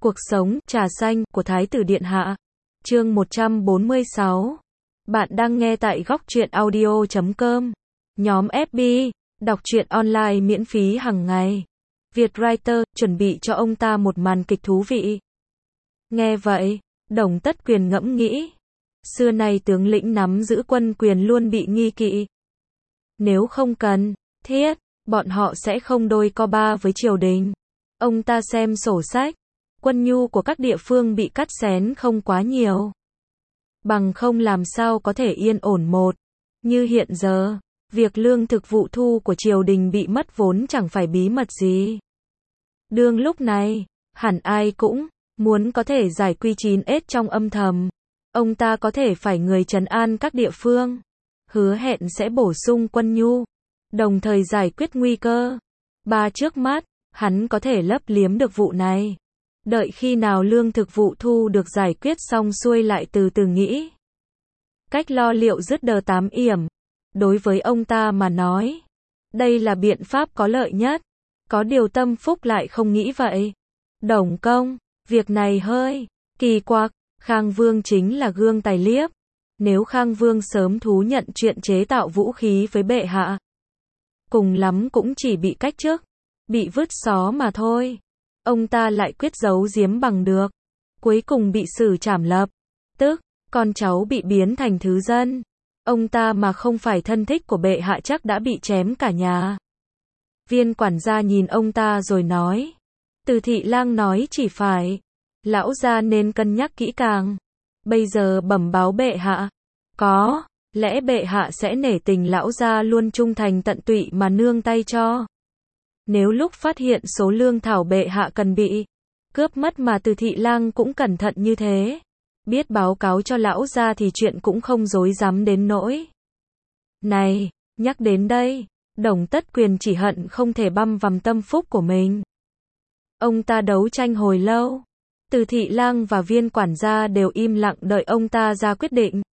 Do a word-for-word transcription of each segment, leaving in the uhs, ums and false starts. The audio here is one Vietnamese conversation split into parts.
Cuộc sống, trà xanh, của Thái tử Điện Hạ. Chương một trăm bốn mươi sáu. Bạn đang nghe tại góc truyện audio chấm com. Nhóm ép bê, đọc truyện online miễn phí hàng ngày. Vietwriter, chuẩn bị cho ông ta một màn kịch thú vị. Nghe vậy, Đồng Tất Quyền ngẫm nghĩ. Xưa nay tướng lĩnh nắm giữ quân quyền luôn bị nghi kỵ. Nếu không cần thiết, bọn họ sẽ không đôi co ba với triều đình. Ông ta xem sổ sách. Quân nhu của các địa phương bị cắt xén không quá nhiều. Bằng không làm sao có thể yên ổn một. Như hiện giờ, việc lương thực vụ thu của triều đình bị mất vốn chẳng phải bí mật gì. Đương lúc này, hẳn ai cũng muốn có thể giải quy chín ết trong âm thầm. Ông ta có thể phải người trấn an các địa phương. Hứa hẹn sẽ bổ sung quân nhu. Đồng thời giải quyết nguy cơ. Ba trước mắt, hắn có thể lấp liếm được vụ này. Đợi khi nào lương thực vụ thu được giải quyết xong xuôi lại từ từ nghĩ. Cách lo liệu dứt đờ tám yểm. Đối với ông ta mà nói, đây là biện pháp có lợi nhất. Có điều Tâm Phúc lại không nghĩ vậy. Đồng công, việc này hơi kỳ quặc. Khang Vương chính là gương tài liếp. Nếu Khang Vương sớm thú nhận chuyện chế tạo vũ khí với bệ hạ, cùng lắm cũng chỉ bị cách chức, bị vứt xó mà thôi. Ông ta lại quyết giấu giếm bằng được. Cuối cùng bị xử trảm lập. Tức, con cháu bị biến thành thứ dân. Ông ta mà không phải thân thích của bệ hạ chắc đã bị chém cả nhà. Viên quản gia nhìn ông ta rồi nói. Từ thị lang nói chỉ phải. Lão gia nên cân nhắc kỹ càng. Bây giờ bẩm báo bệ hạ. Có lẽ bệ hạ sẽ nể tình lão gia luôn trung thành tận tụy mà nương tay cho. Nếu lúc phát hiện số lương thảo bệ hạ cần bị cướp mất mà Từ thị lang cũng cẩn thận như thế, biết báo cáo cho lão gia thì chuyện cũng không rối rắm đến nỗi. Này, nhắc đến đây, Đồng Tất Quyền chỉ hận không thể băm vằm Tâm Phúc của mình. Ông ta đấu tranh hồi lâu. Từ thị lang và viên quản gia đều im lặng đợi ông ta ra quyết định.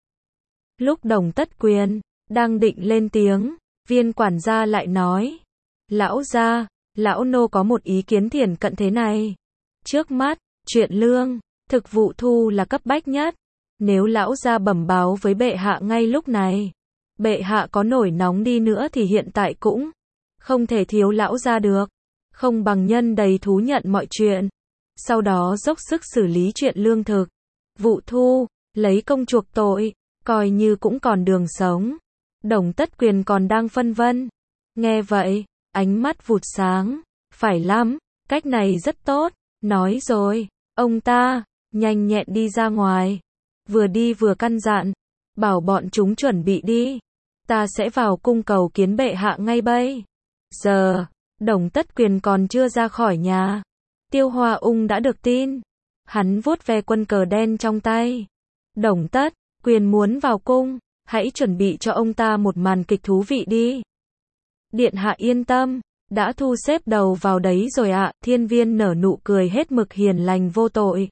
Lúc Đồng Tất Quyền đang định lên tiếng, viên quản gia lại nói. Lão gia, lão nô có một ý kiến thiển cận thế này. Trước mắt, chuyện lương thực vụ thu là cấp bách nhất. Nếu lão gia bẩm báo với bệ hạ ngay lúc này, bệ hạ có nổi nóng đi nữa thì hiện tại cũng không thể thiếu lão gia được. Không bằng nhân đầy thú nhận mọi chuyện, sau đó dốc sức xử lý chuyện lương thực vụ thu, lấy công chuộc tội, coi như cũng còn đường sống. Đồng Tất Quyền còn đang phân vân. Nghe vậy, ánh mắt vụt sáng. Phải lắm, cách này rất tốt. Nói rồi, ông ta nhanh nhẹn đi ra ngoài. Vừa đi vừa căn dặn. Bảo bọn chúng chuẩn bị đi. Ta sẽ vào cung cầu kiến bệ hạ ngay bây giờ. Đồng Tất Quyền còn chưa ra khỏi nhà, Tiêu Hoa Ung đã được tin. Hắn vuốt ve quân cờ đen trong tay. Đồng Tất Quyền muốn vào cung, hãy chuẩn bị cho ông ta một màn kịch thú vị đi. Điện hạ yên tâm, đã thu xếp đầu vào đấy rồi ạ. Thiên Viên nở nụ cười hết mực hiền lành vô tội.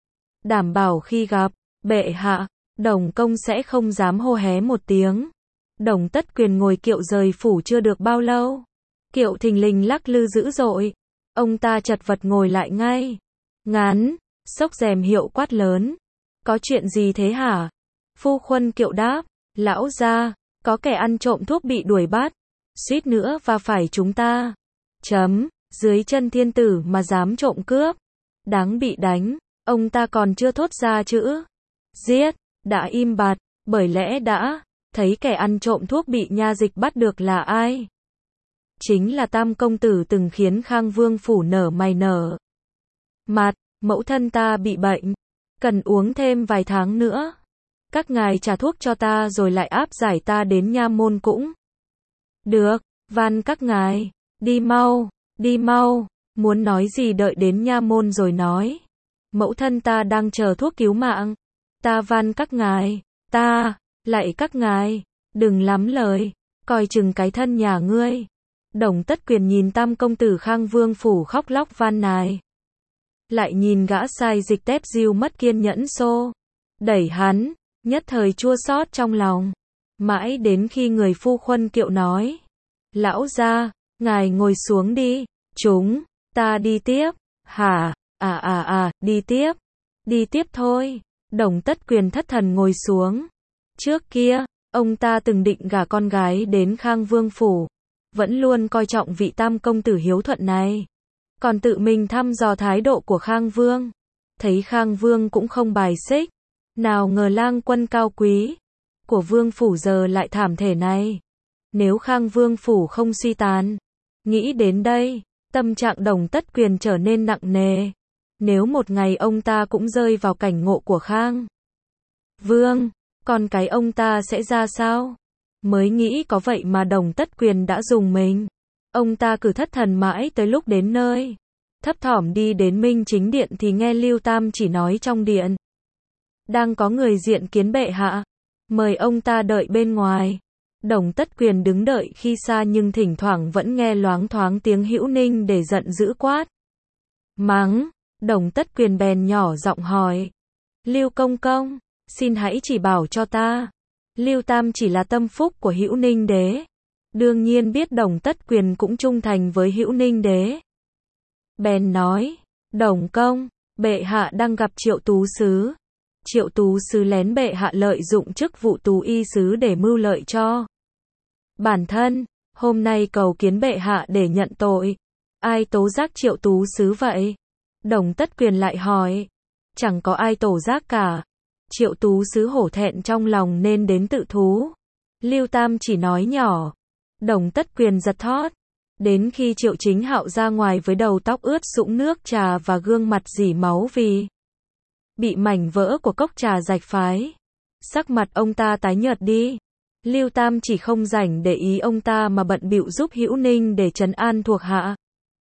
Đảm bảo khi gặp bệ hạ, Đồng công sẽ không dám hô hé một tiếng. Đồng Tất Quyền ngồi kiệu rời phủ chưa được bao lâu, kiệu thình lình lắc lư dữ dội. Ông ta chật vật ngồi lại ngay. Ngắn, xốc rèm hiệu quát lớn. Có chuyện gì thế hả? Phu khuân kiệu đáp. Lão gia, có kẻ ăn trộm thuốc bị đuổi bắt. Suýt nữa va phải chúng ta. Chấm, dưới chân thiên tử mà dám trộm cướp. Đáng bị đánh. Ông ta còn chưa thốt ra chữ giết, đã im bặt, bởi lẽ đã thấy kẻ ăn trộm thuốc bị nha dịch bắt được là ai. Chính là Tam công tử từng khiến Khang Vương phủ nở mày nở mặt. Mẫu thân ta bị bệnh, cần uống thêm vài tháng nữa. Các ngài trả thuốc cho ta rồi lại áp giải ta đến nha môn cũng được. Van các ngài, đi mau, đi mau. Muốn nói gì đợi đến nha môn rồi nói. Mẫu thân ta đang chờ thuốc cứu mạng. Ta van các ngài, ta lạy các ngài, đừng lắm lời, coi chừng cái thân nhà ngươi. Đồng Tất Quyền nhìn Tam công tử Khang Vương phủ khóc lóc van nài. Lại nhìn gã sai dịch tép diêu mất kiên nhẫn xô đẩy hắn, nhất thời chua xót trong lòng. Mãi đến khi người phu khuân kiệu nói. Lão gia, ngài ngồi xuống đi, chúng ta đi tiếp. Hả? À à à, đi tiếp. Đi tiếp thôi. Đồng Tất Quyền thất thần ngồi xuống. Trước kia, ông ta từng định gả con gái đến Khang Vương phủ. Vẫn luôn coi trọng vị tam công tử hiếu thuận này. Còn tự mình thăm dò thái độ của Khang Vương. Thấy Khang Vương cũng không bài xích. Nào ngờ lang quân cao quý của Vương phủ giờ lại thảm thể này. Nếu Khang Vương phủ không suy tàn. Nghĩ đến đây, tâm trạng Đồng Tất Quyền trở nên nặng nề. Nếu một ngày ông ta cũng rơi vào cảnh ngộ của Khang Vương, còn cái ông ta sẽ ra sao? Mới nghĩ có vậy mà Đồng Tất Quyền đã dùng mình. Ông ta cứ thất thần mãi tới lúc đến nơi. Thấp thỏm đi đến Minh Chính Điện thì nghe Lưu Tam chỉ nói trong điện. Đang có người diện kiến bệ hạ. Mời ông ta đợi bên ngoài. Đồng Tất Quyền đứng đợi khi xa nhưng thỉnh thoảng vẫn nghe loáng thoáng tiếng Hữu Ninh để giận dữ quát. Mắng, Đồng Tất Quyền bèn nhỏ giọng hỏi. Lưu công công, xin hãy chỉ bảo cho ta. Lưu Tam chỉ là tâm phúc của Hữu Ninh đế. Đương nhiên biết Đồng Tất Quyền cũng trung thành với Hữu Ninh đế. Bèn nói, Đồng công, bệ hạ đang gặp Triệu Tú Sứ. Triệu Tú Sứ lén bệ hạ lợi dụng chức vụ Tú Y Sứ để mưu lợi cho bản thân. Hôm nay cầu kiến bệ hạ để nhận tội. Ai tố giác Triệu Tú Sứ vậy? Đồng Tất Quyền lại hỏi. Chẳng có ai tố giác cả. Triệu Tú Sứ hổ thẹn trong lòng nên đến tự thú. Lưu Tam chỉ nói nhỏ. Đồng Tất Quyền giật thót. Đến khi Triệu Chính Hạo ra ngoài với đầu tóc ướt sũng nước trà và gương mặt rỉ máu vì bị mảnh vỡ của cốc trà rạch phái. Sắc mặt ông ta tái nhợt đi. Lưu Tam chỉ không rảnh để ý ông ta mà bận bịu giúp Hữu Ninh để trấn an thuộc hạ.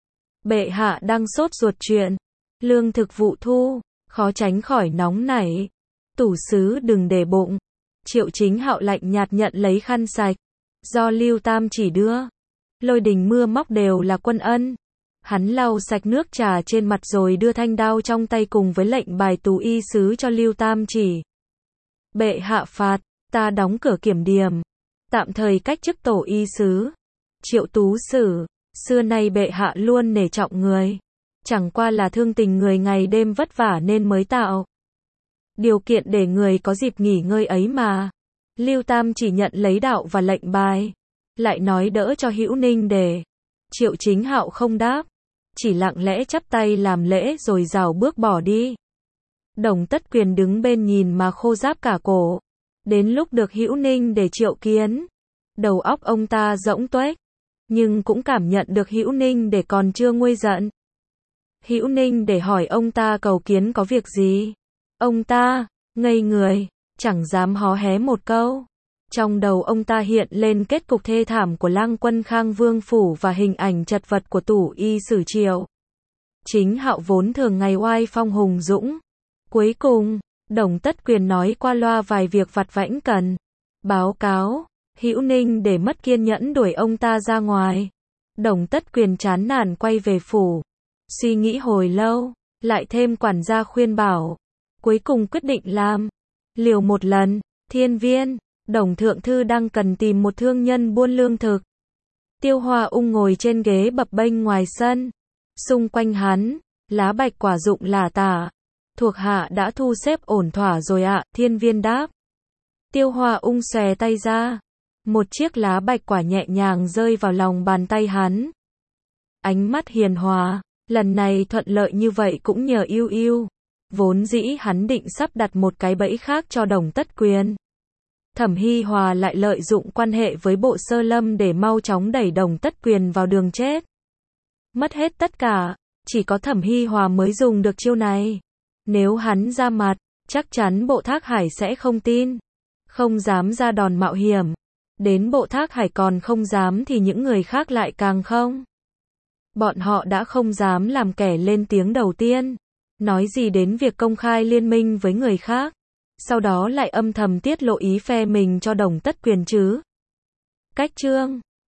Bệ hạ đang sốt ruột chuyện lương thực vụ thu, khó tránh khỏi nóng nảy. Tủ sứ đừng để bụng. Triệu Chính Hạo lạnh nhạt nhận lấy khăn sạch do Lưu Tam chỉ đưa. Lôi Đình Mưa Móc đều là quân ân. Hắn lau sạch nước trà trên mặt rồi đưa thanh đao trong tay cùng với lệnh bài Tú Y Sứ cho Lưu Tam chỉ. Bệ hạ phạt, ta đóng cửa kiểm điểm. Tạm thời cách chức tổ y sứ. Triệu Tú Sử, xưa nay bệ hạ luôn nể trọng người. Chẳng qua là thương tình người ngày đêm vất vả nên mới tạo điều kiện để người có dịp nghỉ ngơi ấy mà. Lưu Tam chỉ nhận lấy đạo và lệnh bài. Lại nói đỡ cho Hữu Ninh để. Triệu Chính Hạo không đáp. Chỉ lặng lẽ chắp tay làm lễ rồi rảo bước bỏ đi. Đồng Tất Quyền đứng bên nhìn mà khô ráp cả cổ. Đến lúc được Hữu Ninh để triệu kiến. Đầu óc ông ta rỗng tuếch. Nhưng cũng cảm nhận được Hữu Ninh để còn chưa nguôi giận. Hữu Ninh để hỏi ông ta cầu kiến có việc gì. Ông ta, ngây người, chẳng dám hó hé một câu. Trong đầu ông ta hiện lên kết cục thê thảm của lang quân Khang Vương phủ và hình ảnh chật vật của Tủ Y Sử Triệu Chính Hạo vốn thường ngày oai phong hùng dũng. Cuối cùng, Đồng Tất Quyền nói qua loa vài việc vặt vãnh cần báo cáo. Hữu Ninh để mất kiên nhẫn đuổi ông ta ra ngoài. Đồng Tất Quyền chán nản quay về phủ. Suy nghĩ hồi lâu, lại thêm quản gia khuyên bảo. Cuối cùng quyết định làm liều một lần. Thiên Viên, Đồng Thượng Thư đang cần tìm một thương nhân buôn lương thực. Tiêu Hoa Ung ngồi trên ghế bập bênh ngoài sân. Xung quanh hắn, lá bạch quả rụng lả tả. Thuộc hạ đã thu xếp ổn thỏa rồi ạ, Thiên Viên đáp. Tiêu Hoa Ung xòe tay ra. Một chiếc lá bạch quả nhẹ nhàng rơi vào lòng bàn tay hắn. Ánh mắt hiền hòa, lần này thuận lợi như vậy cũng nhờ Yêu Yêu. Vốn dĩ hắn định sắp đặt một cái bẫy khác cho Đồng Tất Quyền. Thẩm Hi Hòa lại lợi dụng quan hệ với Bộ Sơ Lâm để mau chóng đẩy Đồng Tất Quyền vào đường chết. Mất hết tất cả, chỉ có Thẩm Hi Hòa mới dùng được chiêu này. Nếu hắn ra mặt, chắc chắn Bộ Thác Hải sẽ không tin. Không dám ra đòn mạo hiểm. Đến Bộ Thác Hải còn không dám thì những người khác lại càng không. Bọn họ đã không dám làm kẻ lên tiếng đầu tiên. Nói gì đến việc công khai liên minh với người khác. Sau đó lại âm thầm tiết lộ ý phe mình cho Đồng Tất Quyền chứ. Cách chương